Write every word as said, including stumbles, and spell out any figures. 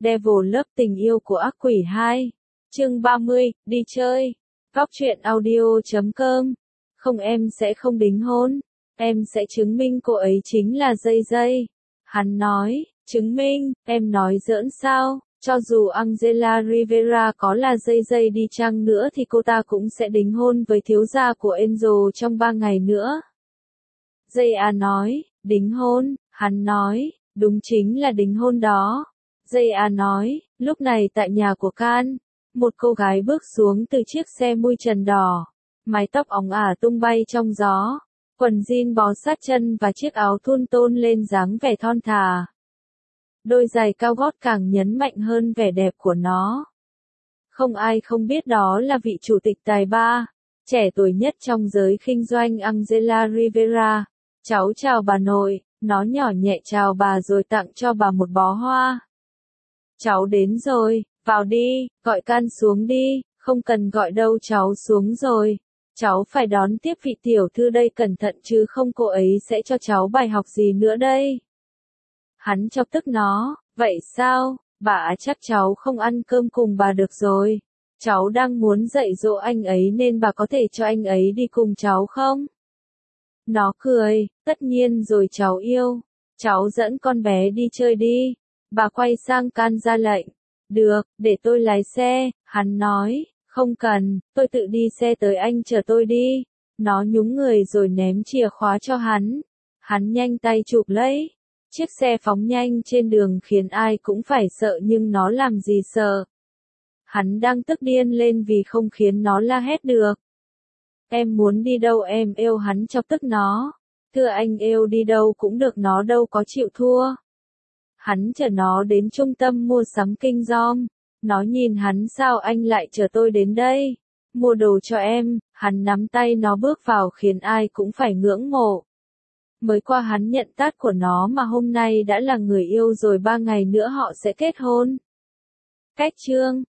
Devil Love tình yêu của ác quỷ hai. Chương ba mươi, đi chơi. Góc truyện audio chấm com. Không, em sẽ không đính hôn. Em sẽ chứng minh cô ấy chính là Dây Dây. Hắn nói, chứng minh, em nói giỡn sao? Cho dù Angela Rivera có là Dây Dây đi chăng nữa thì cô ta cũng sẽ đính hôn với thiếu gia của Angel trong ba ngày nữa. Dây A nói, đính hôn, hắn nói, đúng chính là đính hôn đó. Dây A nói, lúc này tại nhà của Can, một cô gái bước xuống từ chiếc xe mui trần đỏ, mái tóc óng ả tung bay trong gió, quần jean bó sát chân và chiếc áo thun tôn lên dáng vẻ thon thả. Đôi giày cao gót càng nhấn mạnh hơn vẻ đẹp của nó. Không ai không biết đó là vị chủ tịch tài ba, trẻ tuổi nhất trong giới kinh doanh Angela Rivera. Cháu chào bà nội, nó nhỏ nhẹ chào bà rồi tặng cho bà một bó hoa. Cháu đến rồi, vào đi, gọi Can xuống đi, không cần gọi đâu, cháu xuống rồi. Cháu phải đón tiếp vị tiểu thư đây, cẩn thận chứ không cô ấy sẽ cho cháu bài học gì nữa đây. Hắn chọc tức nó, vậy sao, bà chắc cháu không ăn cơm cùng bà được rồi. Cháu đang muốn dạy dỗ anh ấy nên bà có thể cho anh ấy đi cùng cháu không? Nó cười, tất nhiên rồi cháu yêu. Cháu dẫn con bé đi chơi đi. Bà quay sang Can ra lệnh. Được, để tôi lái xe, hắn nói, không cần, tôi tự đi xe tới, anh chở tôi đi. Nó nhúng người rồi ném chìa khóa cho hắn. Hắn nhanh tay chụp lấy. Chiếc xe phóng nhanh trên đường khiến ai cũng phải sợ, nhưng nó làm gì sợ. Hắn đang tức điên lên vì không khiến nó la hét được. Em muốn đi đâu em yêu, hắn chọc tức nó. Thưa anh yêu đi đâu cũng được, nó đâu có chịu thua. Hắn chở nó đến trung tâm mua sắm Kinh Dom. Nó nhìn hắn, sao anh lại chở tôi đến đây? Mua đồ cho em. Hắn nắm tay nó bước vào khiến ai cũng phải ngưỡng mộ. Mới qua hắn nhận tát của nó mà hôm nay đã là người yêu rồi, ba ngày nữa họ sẽ kết hôn. Cách chương